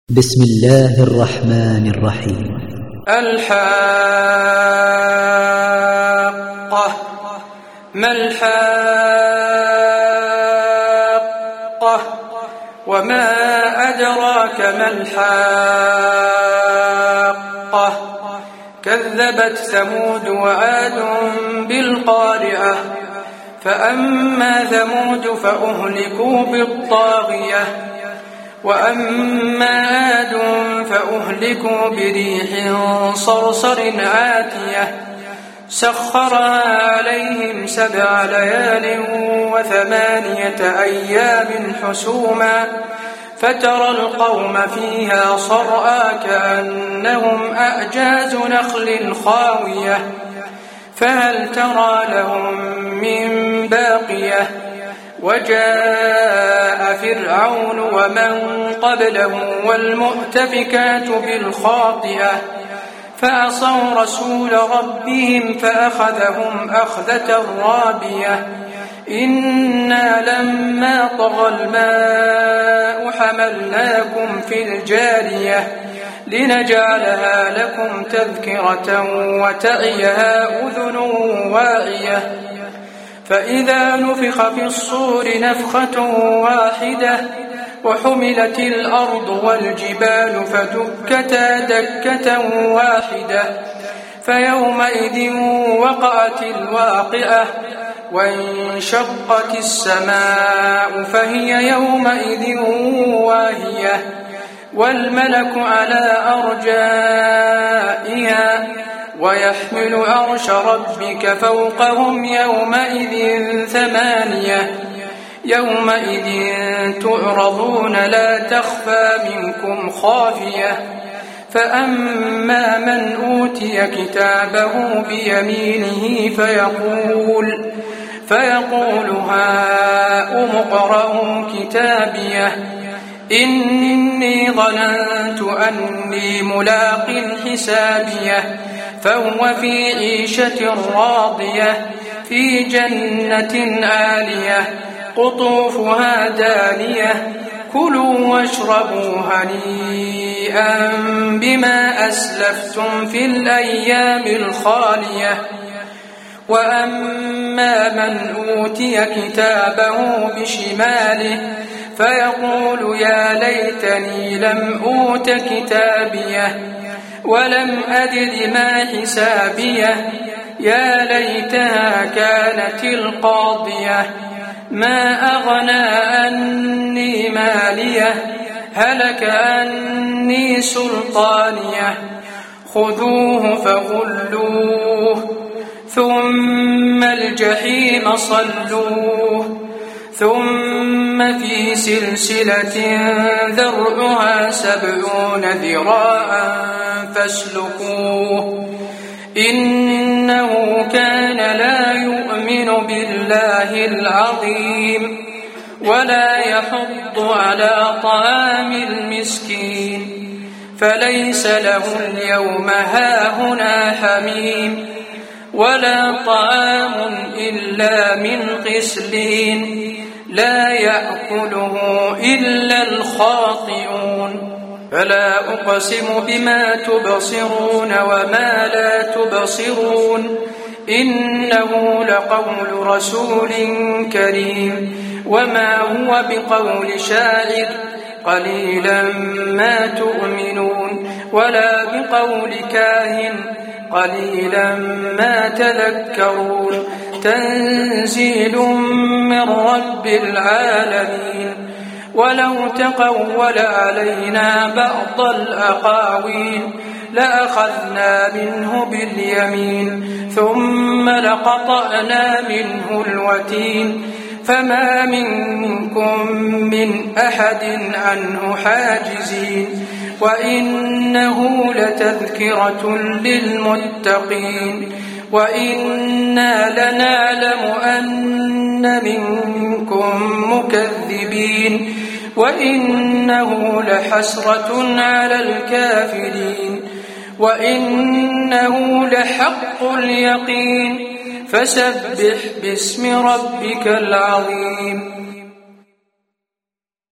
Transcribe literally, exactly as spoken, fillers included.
بسم الله الرحمن الرحيم. الحاقة. ما الحاقة؟ وما أدراك ما الحاقة؟ كذبت ثمود وعاد بالقارعة. فأما ثمود فأهلكوا بالطاغية، وأما عاد فأهلكوا بريح صرصر عاتية سخرها عليهم سبع ليال وثمانية أيام حسوما فترى القوم فيها صرعى كأنهم أعجاز نخل خاوية فهل ترى لهم من باقية. وجاء فرعون ومن قبله والمؤتفكات بالخاطئة فعصوا رسول ربهم فأخذهم أخذة رابية. إنا لما طغى الماء حملناكم في الجارية لنجعلها لكم تذكرة وتعيها أذن واعية. فإذا نفخ في الصور نفخة واحدة وحملت الأرض والجبال فدكتا دكة واحدة فيومئذ وقعت الواقعة وانشقت السماء فهي يومئذ واهية والملك على أرجائها ويحمل عرش ربك فوقهم يومئذ ثمانية. يومئذ تعرضون لا تخفى منكم خافية. فأما من أوتي كتابه بيمينه فيقول فيقول هاؤم اقرءوا كتابيه إني ظننت أني ملاق حسابيه فهو في عيشة راضية في جنة عالية قطوفها دانية كلوا واشربوا هنيئا بما أسلفتم في الأيام الخالية. وأما من أوتي كتابه بشماله فيقول يا ليتني لم أوت كتابيه ولم أدر ما حسابيه يا ليتها كانت القاضية ما أغنى عني ماليه هلك عني سلطانيه خذوه فغلوه ثم الجحيم صلوه ثم في سلسلة ذرعها سبعون ذراعا فاسلكوه إنه كان لا يؤمن بالله العظيم ولا يحض على طعام المسكين فليس له اليوم هاهنا حميم ولا طعام إلا من غسلين لا يأكله إلا الخاطئون. فلا أقسم بما تبصرون وما لا تبصرون إنه لقول رسول كريم وما هو بقول شاعر قليلا ما تؤمنون ولا بقول كاهن قليلا ما تذكرون تنزيل من رب العالمين. ولو تقول علينا بعض الأقاويل لأخذنا منه باليمين ثم لقطعنا منه الوتين فما منكم من أحد عنه حاجزين وإنه لتذكرة للمتقين وإنا لنعلم أن منكم مكذبين وإنه لحسرة على الكافرين وإنه لحق اليقين فسبح باسم ربك العظيم.